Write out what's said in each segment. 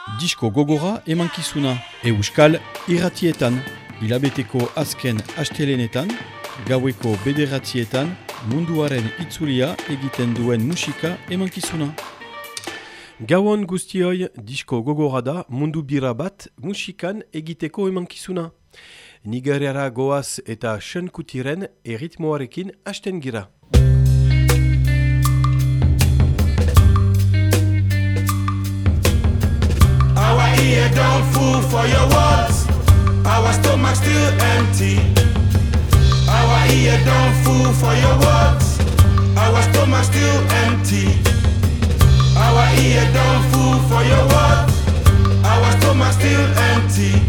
Disko gogora emankizuna, euskal irratietan, hilabeteko azken astelenetan, gaueko bederatzietan, munduaren itzulia egiten duen musika emankizuna. Gauan guztioi, disko gogora da mundu bira bat musikan egiteko emankizuna. Nigeriara goaz eta Sean Kutiren erritmoarekin hasten gira. Our ear don't fool for your words. Our stomach still empty. Our ear don't fool for your words. Our stomach still empty. Our ear don't fool for your words. Our stomach still empty.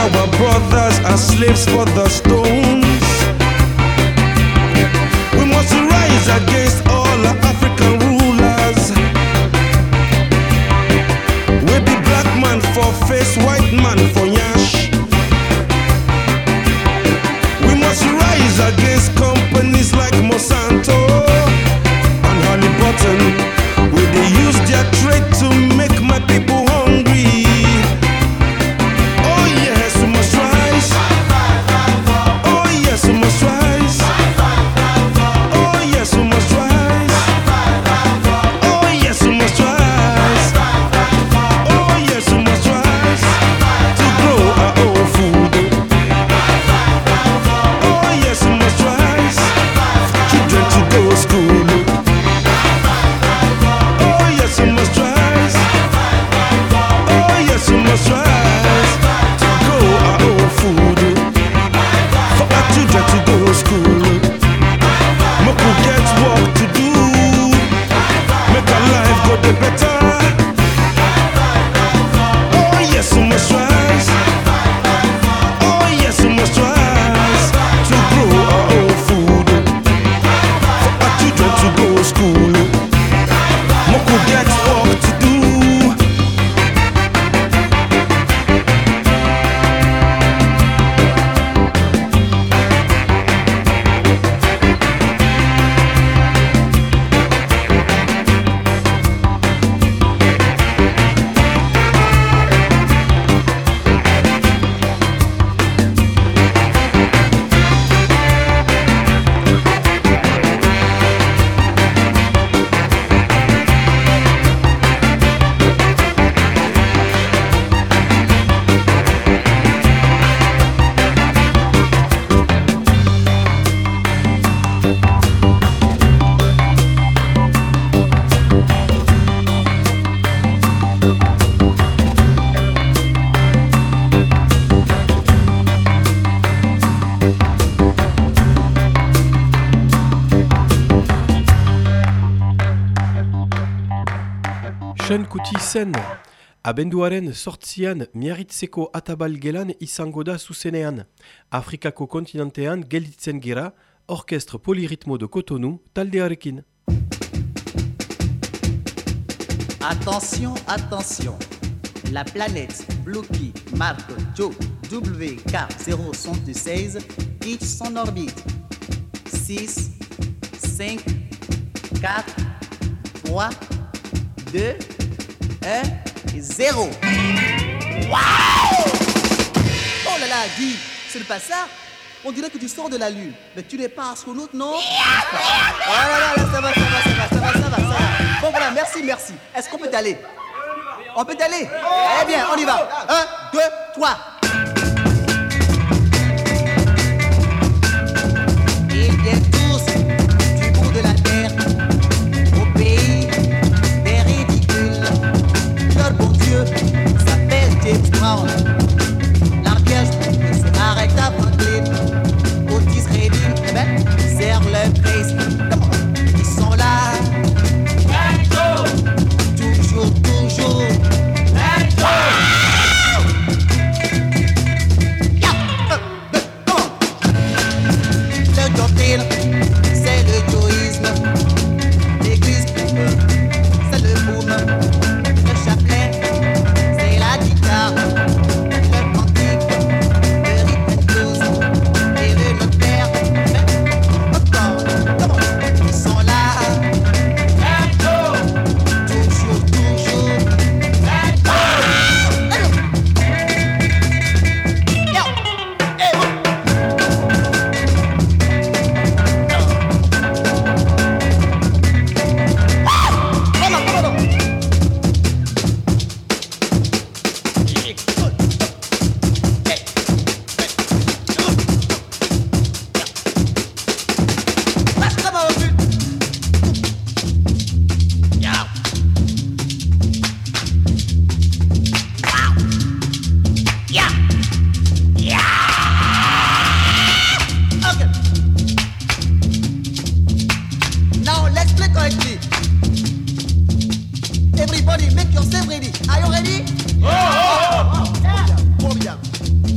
Our brothers are slaves for the stones. We must rise against all African rulers. We be black man for face, white man for yash. We must rise against companies like Monsanto and Halliburton. Will they use their trade to make my people hungry? Oh yes, we must rise. Oh yes, we must rise. Oh yes, we must rise. Oh yes, we must rise. Oh yes, we must rise to grow our own food. Oh yes, we must rise. Children to go to school. Oh yes, we must rise. Oh yes, we must rise to grow our own food. For our children to go to school. Make we get work to do. Make our life go the better. Oh yes, we must rise. Oh yes, we must rise to grow our own food. For our children to go to school. Make we get work to do. Sean Kuti zen, abenduaren sortzian miarritzeko atabal gelan izango da zuzenean. Afrikako kontinentean gelditzen gira, orkestre Polyrythmo de Cotonou taldearekin. Attention, attention. La planète Blue-Key marque Joe WK076 quitte son orbite. 6, 5, 4, 3, 2, 1, 0. Waouh! Oh là là, Guy, c'est pas ça? On dirait que tu sors de la lune, mais tu n'es pas astronaute, non? Oh là là, ça va. Bon voilà, merci. Est-ce qu'on peut t'aller? On peut t'aller? Eh bien, on y va. 1, 2, 3. Ils viennent tous du bout de la terre, au pays des ridicules. Leur bon Dieu s'appelle James Brown. L'orchestre s'arrête à Brooklyn. Otis Redding, eh ben, servent le Christ. Ils sont là. Toujours. Let's go! Le doctrine, c'est le joïsme. L'église, c'est le boom. Le chapelet, c'est la guitare.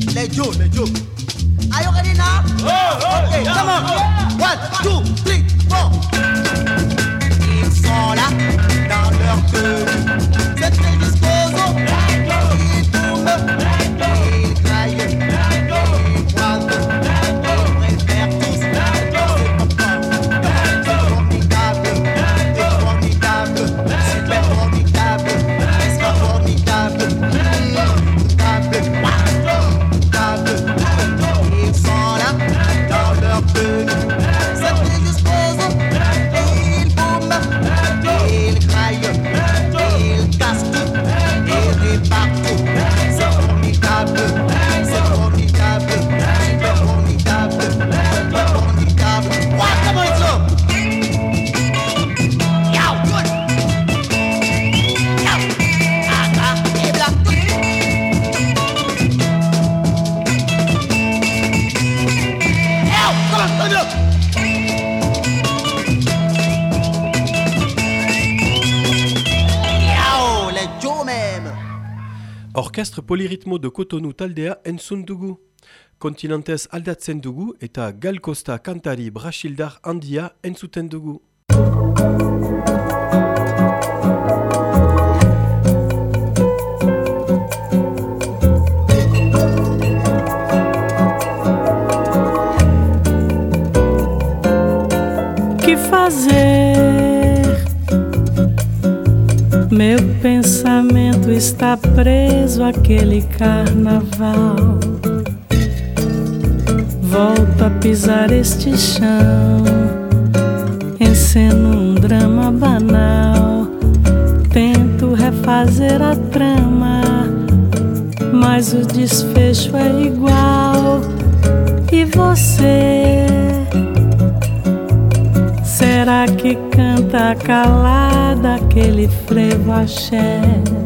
Let's go. Are you ready now? Okay, come on. 1, 2, 3, 4. Ils sont là, dans leur tenue. C'est très disposant. Ils tournent, ils graillent, ils croisent, ils préfèrent tous. C'est formidable, super formidable, presque formidable, ils sont là, dans leur tenue. C'est très disposant. Ils bombent, ils graillent, ils cassent tout, ils répartent tout. C'est formidable, super formidable, Ouais, comment ils sont? Yo, good. Yo, et là, come on. Yo, let's go même. Orkestre polirritmo de Cotonou taldea entzun dugu. Kontinentez aldatzen dugu eta Gal Costa kantari brasildar handia entzuten dugu. Que fazer? Meu pensamento está preso àquele carnaval. Volto a pisar este chão, enceno um drama banal. Tento refazer a trama, mas o desfecho é igual. E você? Será que canta calada aquele frevo axé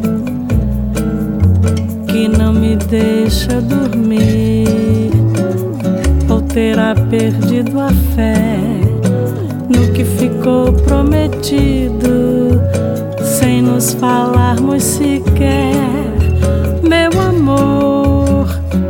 que não me deixa dormir? Ou terá perdido a fé no que ficou prometido, sem nos falarmos sequer, meu amor?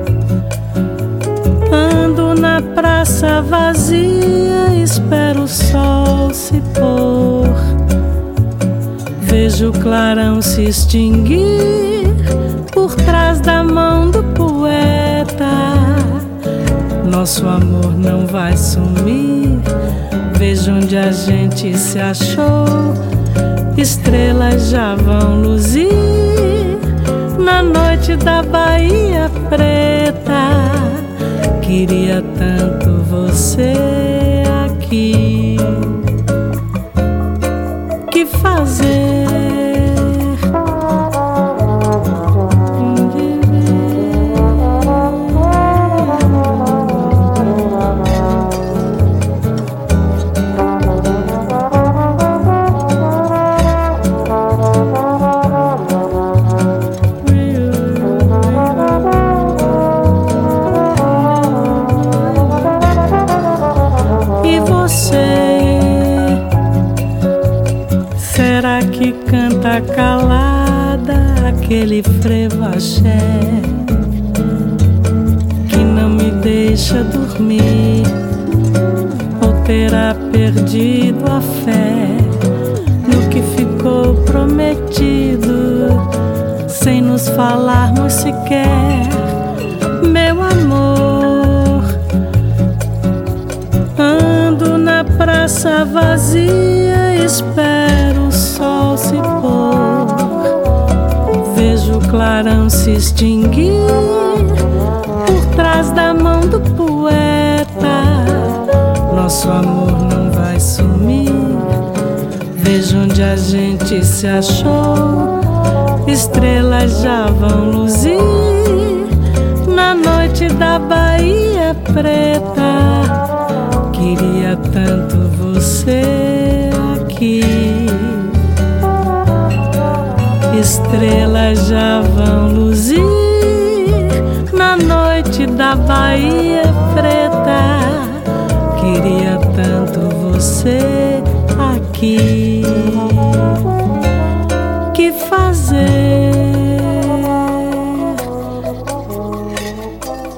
Ando na praça vazia, espero o sol se pôr. Vejo o clarão se extinguir por trás da mão do poeta. Nosso amor não vai sumir. Vejo onde a gente se achou. Estrelas já vão luzir na noite da Bahia Preta. Queria tanto você aqui. Que fazer? Canta calada aquele frevo axé que não me deixa dormir, ou terá perdido a fé no que ficou prometido, sem nos falarmos sequer, meu amor. Ando na praça vazia, espero o sol se pôr. Vejo o clarão se extinguir por trás da mão do poeta. Nosso amor não vai sumir. Vejo onde a gente se achou. Estrelas já vão luzir na noite da Bahia Preta. Queria tanto você aqui. Estrelas já vão luzir na noite da Bahia Preta. Queria tanto você aqui. Que fazer?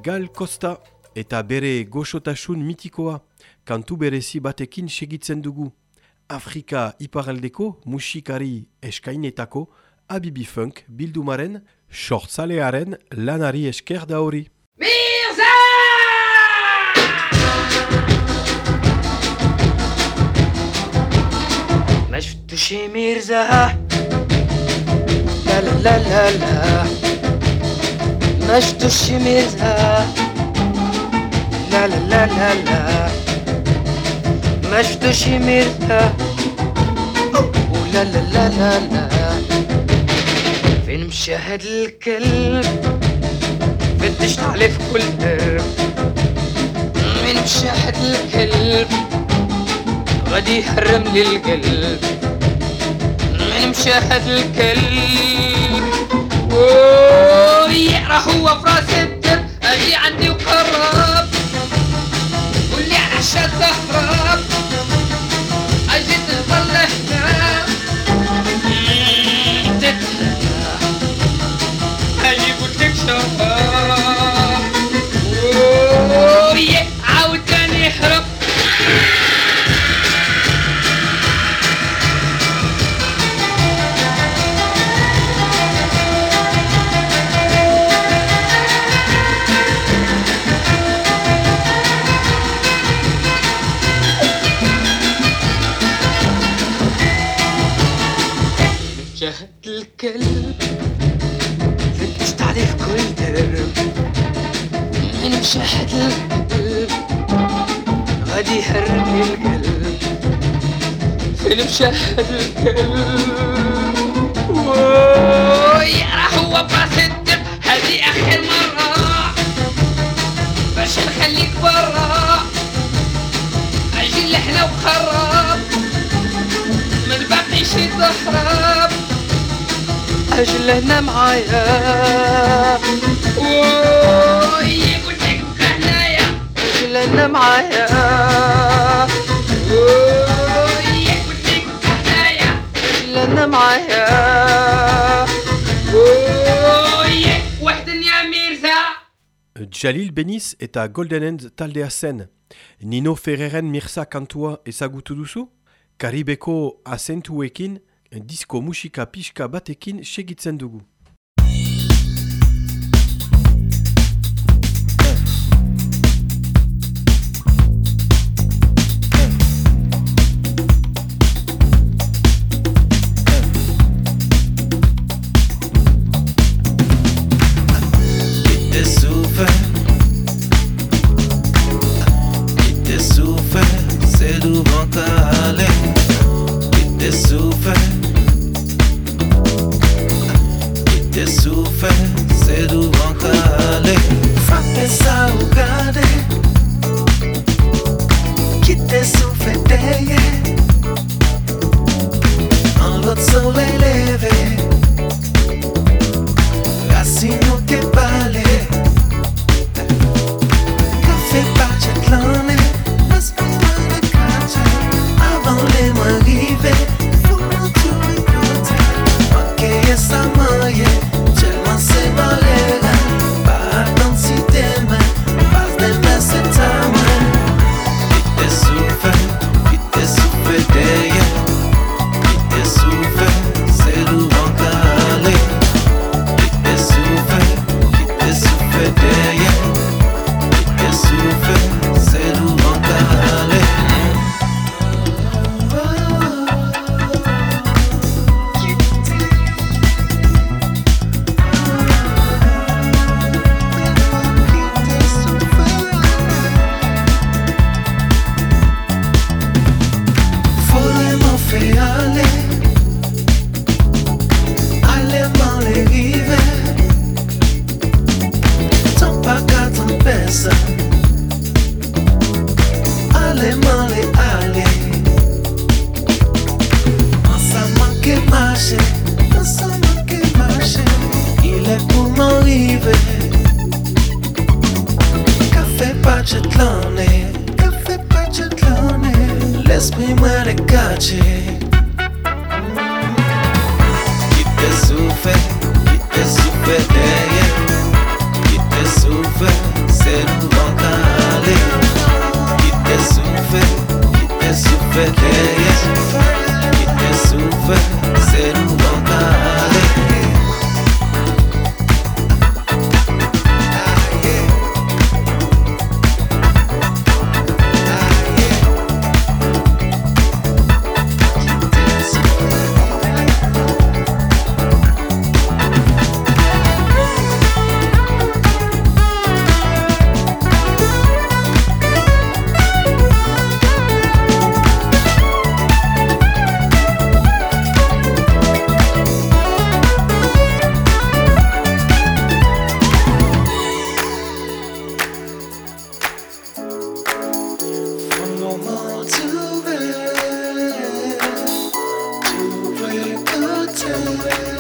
Gal Costa eta bere goxotasun mitikoa, kantu berezi batekin segitzen dugu. Afrika iparaldeko musikari eskainetako Habibi Funk bildumaren sortzalearen lanari esker da hori. Mirza! ما شفتش ميرزا لا لا لا لا لا ما شفتش ميرزا لا لا لا لا لا ما شفتش ميرزا ولا لا لا لا لا فين مشى هاد الكلب فتشت عليه في كل درب فين مشى هاد الكلب غادي يحرم لي القلب من مشاهد الكلب راح هو في راس الدب اجي عندي وقرب واللي على الشات تهرب اجي تظل هنا اجي قلت لك شراب عاود تاني يهرب شاهد الكلب فتشت عليه في كل درب من مشاهد الكلب غادي يهرب لي القلب فين مشاهد الكلب راح هو براس الدب هذه اخر مرة باش نخليك برا اجي لحنا وخرب ما نبقيش تهرب اجل هنا معايا قلت لك هنايا اجل هنا معايا قلت لك هنايا اجل هنا معايا وحدن يا ميرزا. Jalil Beniz eta Golden End taldea zen. Nino Ferreren Mirza kantua ezagutu duzu? Karibeko azentuekin, disko musika pixka batekin segitzen dugu.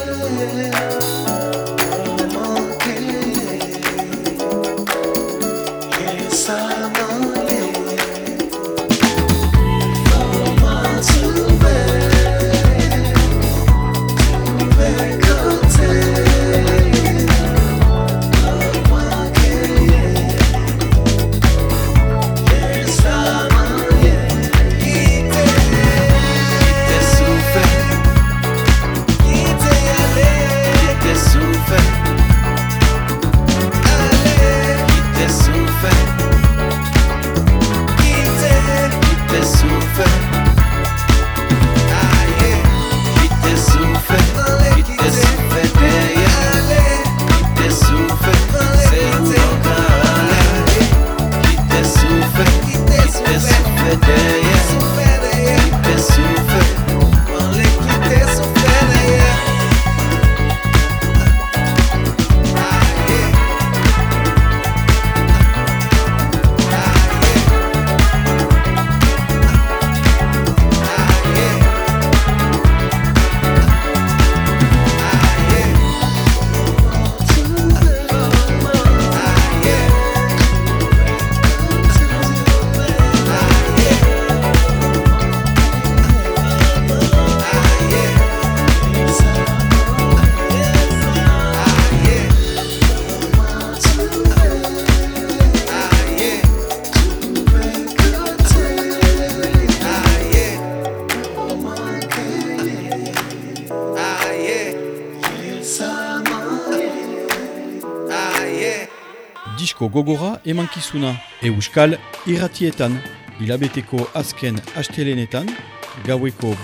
Disko gogora emankizuna Euskal irratietan, hilabeteko azken astelenetan, gaueko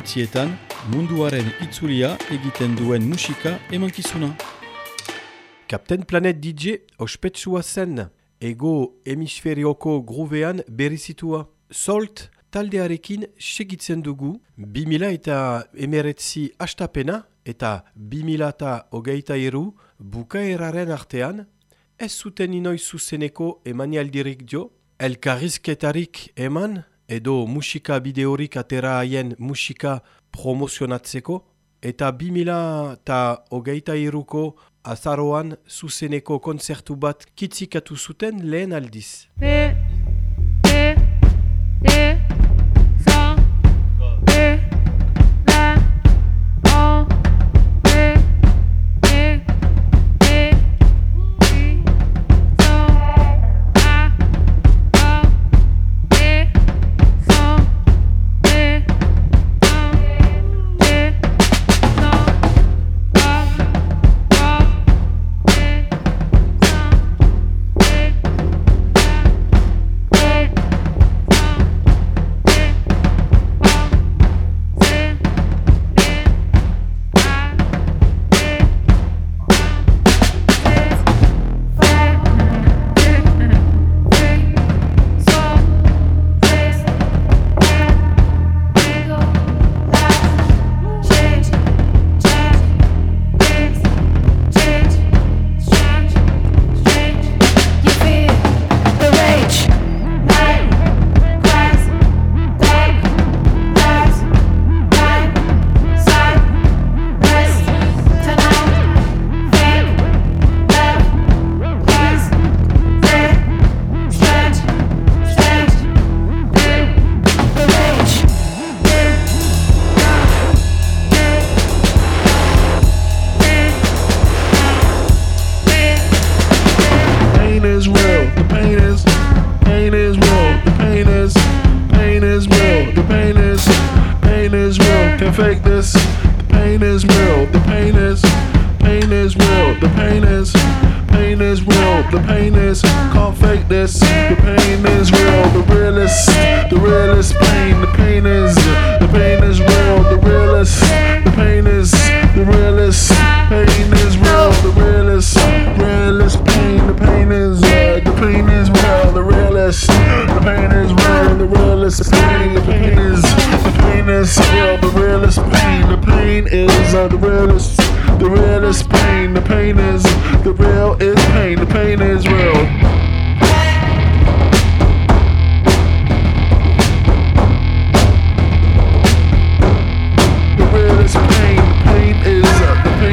9 munduaren itzulia egiten duen musika emankizuna. Captain Planet DJ ospetsua zen, ego hemisferioko gruvean berizitua. Solt taldearekin segitzen dugu, 2019 hastapena eta 2023 bukaeraren artean, ez zuten inoiz zuzeneko emanialdirik jo, elkarrizketarik eman edo musika bideorik atera haien musika promozionatzeko, eta 2023ko azaroan zuzeneko konzertu bat kitzikatu zuten lehen aldiz. Fake this, the pain is real, the pain is real, the pain is real, the pain is, can't fake this, the pain is real, the realest pain, the pain is real, the realest, the pain is, the realest pain is real, the realest pain, the pain is real, the realest, the pain is real, the realest pain, the pain is real, the realest pain, the pain is the realest pain, the pain is, the real is pain, the pain is real. The realest pain, the pain is, the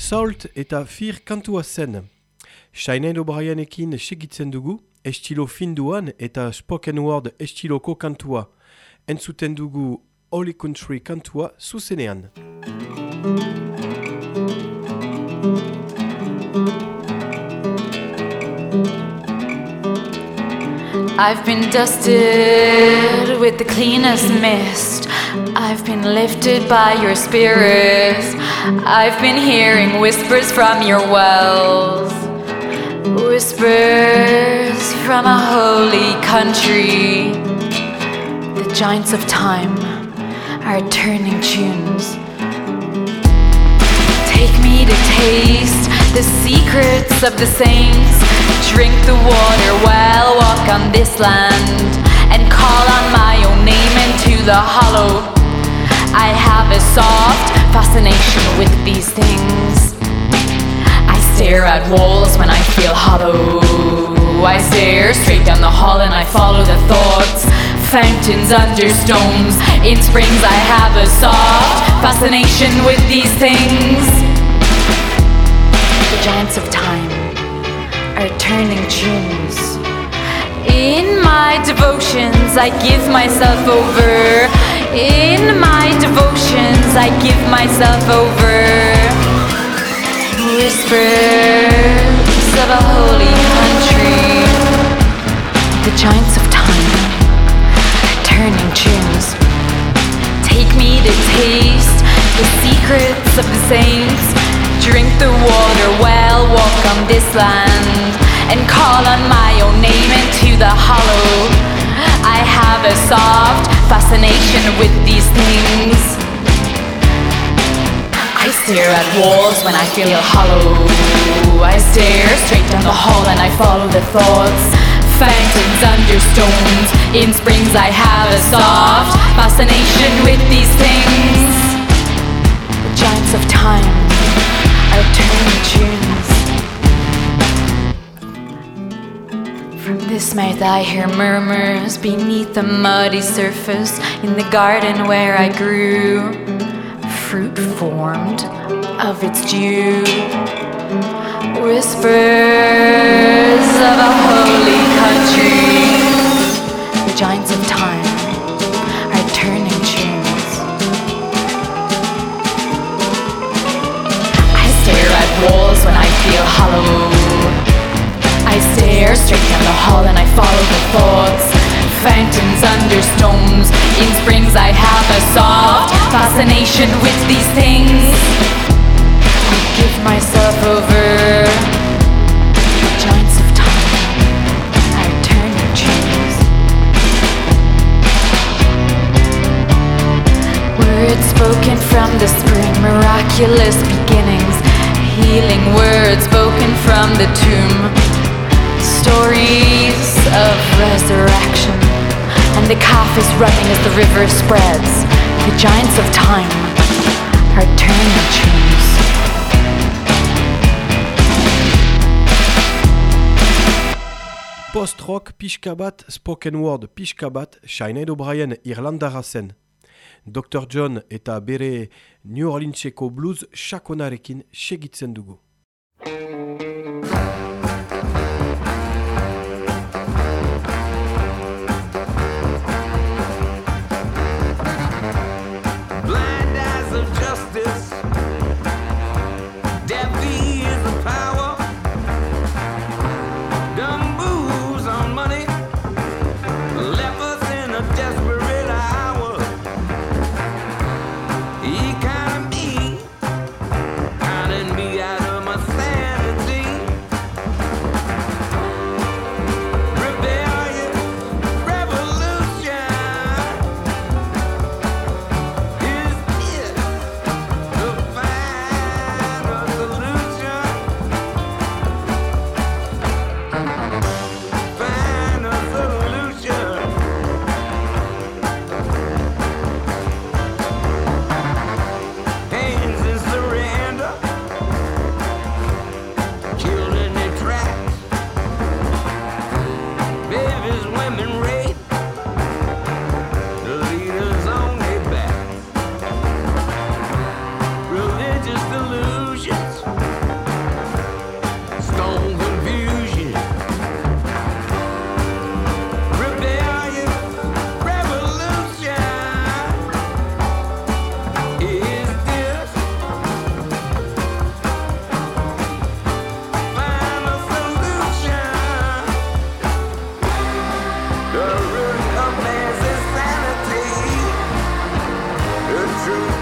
Salt eta fir kantua zen. Sinead O'Brienekin segitzen dugu, estilo finduan eta spoken word estiloko kantua. Entzuten dugu Holy Country kantua zuzenean. I've been dusted with the cleanest mist. I've been lifted by your spirit. I've been hearing whispers from your wells. Whispers from a holy country. The giants of time are turning tunes. Take me to taste the secrets of the saints. Drink the water while walk on this land and call on my own name into the hollow. I have a soft fascination with these things. I stare at walls when I feel hollow. I stare straight down the hall and I follow the thoughts. Fountains under stones. In springs I have a soft fascination with these things. The giants of time are turning tunes. In my devotions I give myself over. In my devotions I give myself over. Whispers of a holy country. The giants of time are turning tunes. Take me to taste the secrets of the saints. Drink the water well, walk on this land and call on my own name into the hollow. I have a soft fascination with these things. I stare at walls when I feel hollow. I stare straight down the hall and I follow the thoughts. Fountains under stones. In springs I have a soft fascination with these things. The giants of time are turning tunes. From this mouth I hear murmurs beneath the muddy surface. In the garden where I grew, fruit formed of its dew. Whispers of a holy country. The giants of time are turning tunes. I stare at walls when I feel hollow. I stare straight down the hall and I follow the thoughts. Fountains under stones. In springs I have a soft fascination with these things. I give myself over. The giants of time are turning tunes. Words spoken from the spring, miraculous beginnings. Healing words spoken from the tomb. Stories of resurrection. And the calf is running as the river spreads. The giants of time are turning tunes. Post-rock pixka bat, spoken word pixka bat, Sinead O'Brien irlandara zen. Dr. John eta bere New Orleanseko blues sakonarekin segitzen dugu. Out of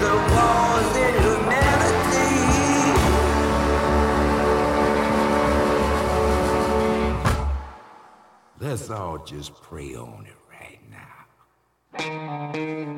the wars in humanity. Let's all just pray on it right now.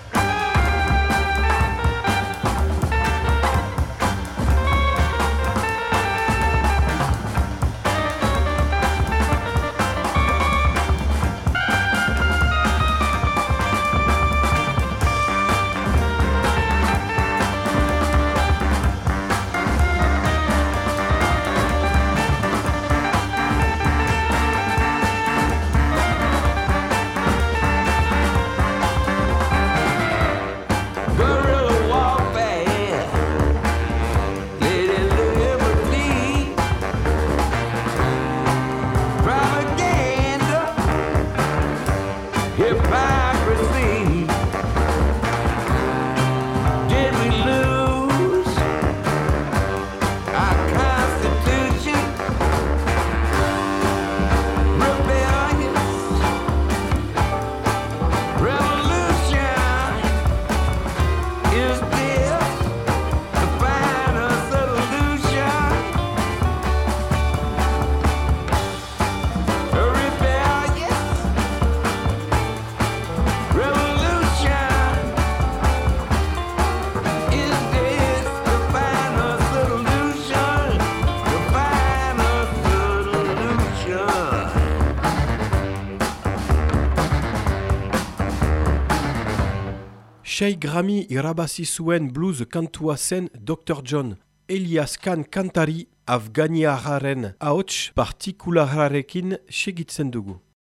Sei Grammy irabazi zuen blues kantua zen Dr. John. Elias Khan kantari afganiarraren ahots partikulararekin segitzen dugu.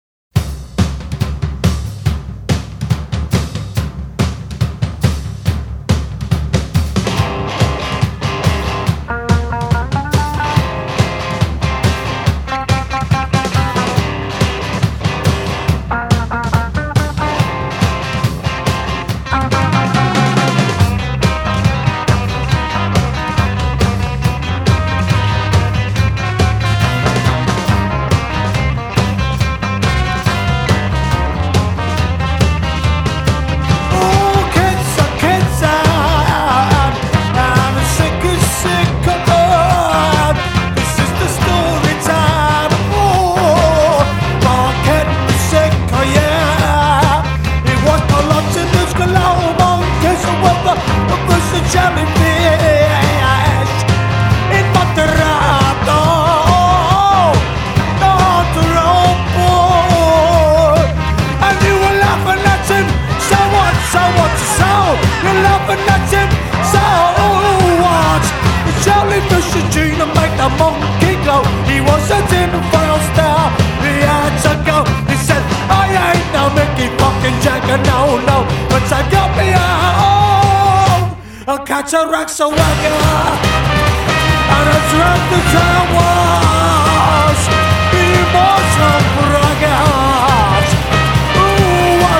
Cataracts a wagger, and I dreamt the town was the immortal braggart. Ooh, I'm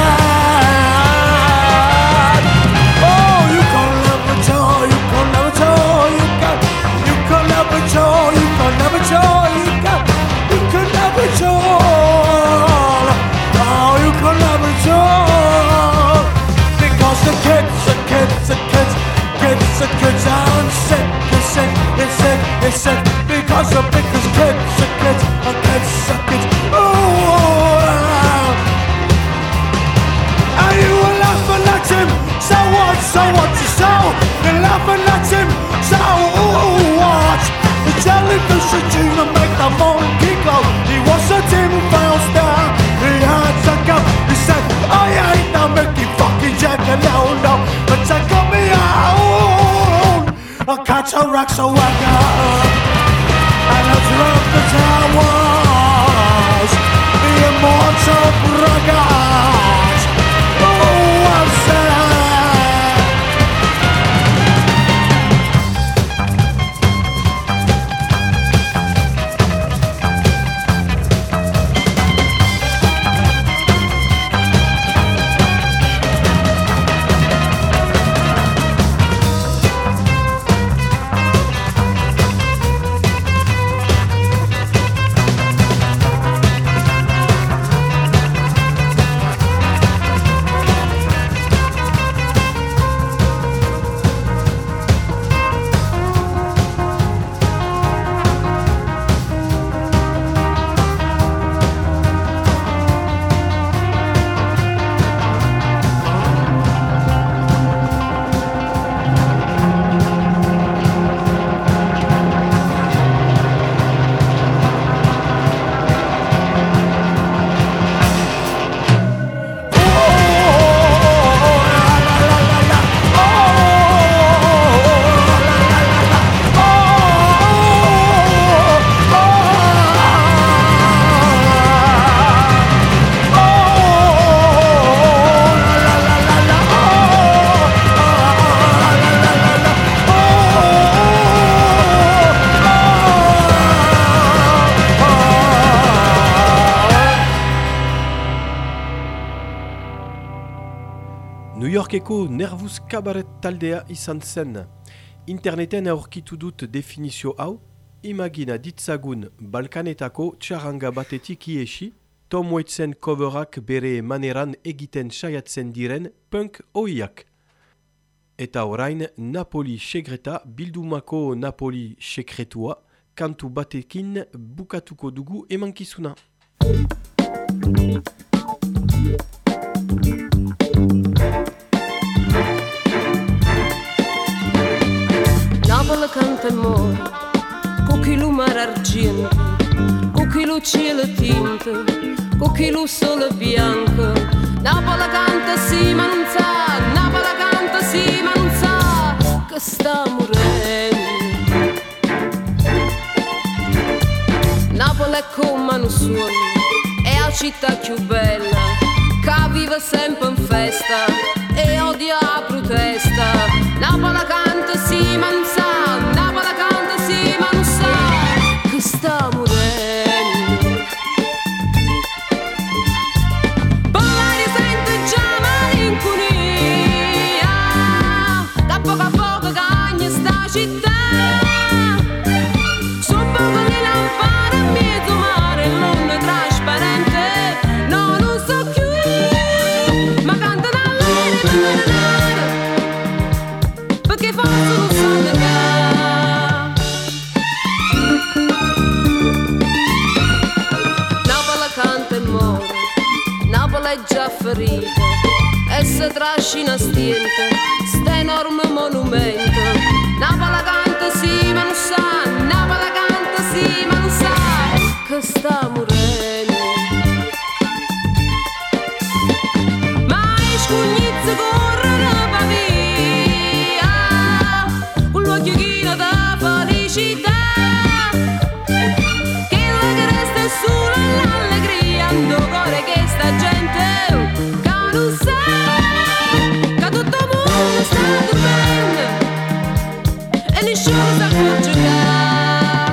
sad. Oh, you can never tell, you can never tell, you can never tell, you can never tell, you can never tell. Oh, you can never tell, because the kids are sick, it's sick, because the biggest kids are kids. Ooh, and you were laughing at him, so what, so you're laughing at him, so what? The television tune to make the monkey go. He was a Tim Fowl star, he had to go. He said, I ain't no Mickey fucking Jagger, no, but I got me out. A cataracts a wagger, and I dreamt the town was the immortal braggart. Oh, I'm sad. Yorkeko Nervous Cabaret taldea izan zen. Interneten aurkitu dut definizio hau, imagina ditzagun Balkanetako txaranga batetik iesi, Tom Waitsen coverak bere maneran egiten saiatzen diren punk ohiak. Eta orain Napoli segreta bildumako Napoli sekretua, kantu batekin bukatuko dugu emankizuna. Napoli canta amore, con chi lo mare argento, con chi lo cielo tinto, con chi lo sole bianco. Napoli canta sì ma non sa, Napoli canta sì ma non sa che sta morendo. Napoli è come un sogno, è la città più bella, che vive sempre in festa e odia la protesta. Napoli canta sì ma non sa, Napoli canta sì ma non sa che sta morendo. Poi sente già malinconia, da poco a poco cagna sta città. Sono poco le lampade a mezzo mare, l'onda trasparente, no non so più, ma canta dall'aria, perché forse non so perché. Napoli canta e muore, Napoli è già ferita e si trascina stiente, sta enorme monumento. Napoli canta sì ma non sa, Napoli canta sì ma non sa che sta morendo. Ma i scugnizzi corrono per via, con l'occhio da felicità, che la che resta è solo l'allegria, ando cuore che sta gente che non sa che tutto il mondo sta dormendo e nessuno sa più giocare.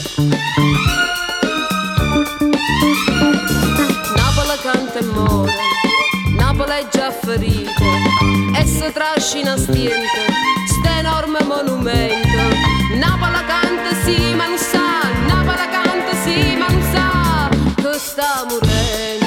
Napoli canta e muore, Napoli è già ferita e si trascina stiente, sta enorme monumento. Napoli canta sì ma non sa, Napoli canta sì ma non sa che sta morendo.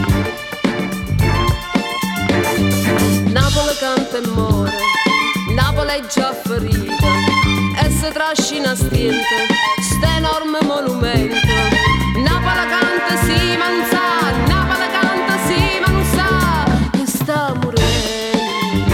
Napoli canta e muore, Napoli è già ferita e si trascina stiente, sta enorme monumento. Napoli canta sì ma non sa, Napoli canta sì ma non sa che sta morendo.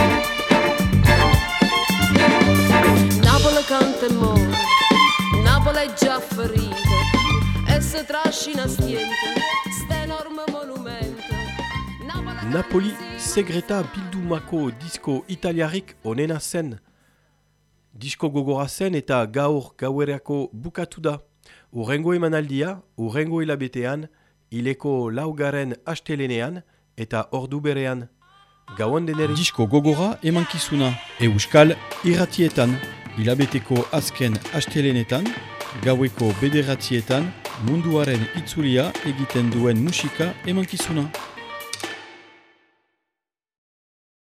Napoli canta e muore, Napoli è già ferita e si trascina stiente, sta enorme monumento. Napoli segreta bildumako disko italiarik onena zen. Disko gogora zen eta gaur gauerako bukatu da. Urrengo emanaldia, urrengo hilabetean, hileko laugaren astelenean eta ordu berean. Gauan deneri. Disko gogora emankizuna, euskal irratietan, hilabeteko azken astelenetan, gaueko bederatzietan, munduaren itzulia egiten duen musika emankizuna.